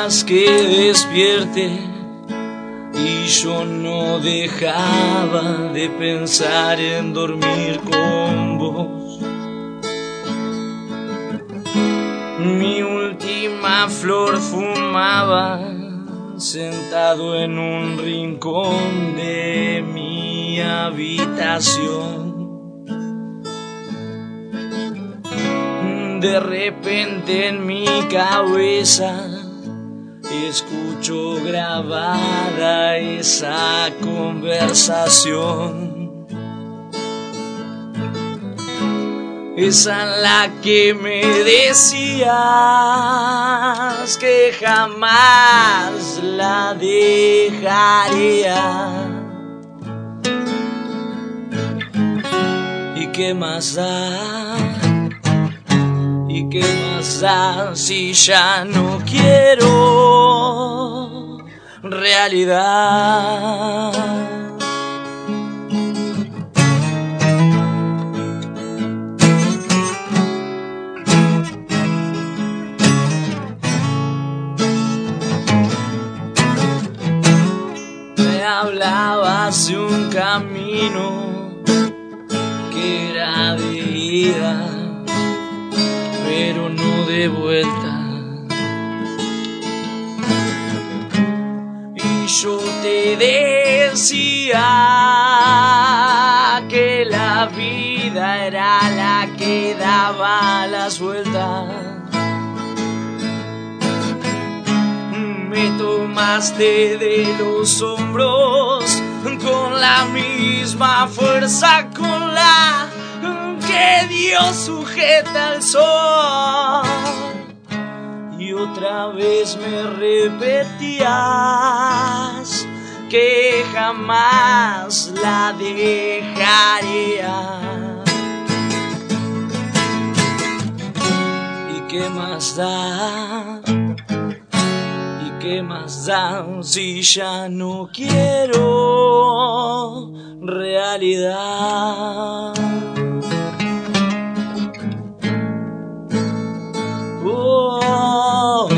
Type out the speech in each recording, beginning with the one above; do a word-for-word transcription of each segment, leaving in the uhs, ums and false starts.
querías que despierte y yo no dejaba de pensar en dormir con vos. Mi última flor fumaba sentado en un rincón de mi habitación. De repente en mi cabeza escucho grabada esa conversación, esa en la que me decías que jamás la dejaría. ¿Y qué más da? ¿Y qué más da si ya no quiero realidad? Me hablabas de un camino que era de ida, pero no de vuelta. Y yo te decía que la vida era la que daba las vueltas. Me tomaste de los hombros con la misma fuerza con la que Dios sujeta al sol, y otra vez me repetías que jamás la dejaría. ¿Y qué más da? ¿Y qué más da si ya no quiero realidad? Oh, oh,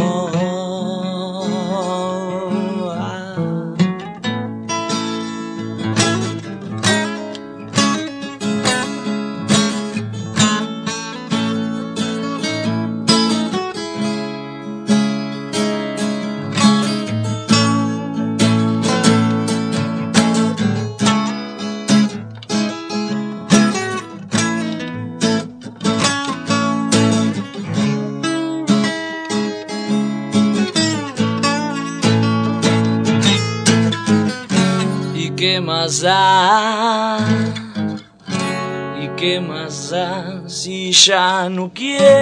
oh, ah. ¿Qué más da? ¿Y qué más da si ya no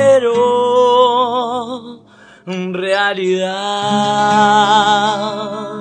quiero realidad?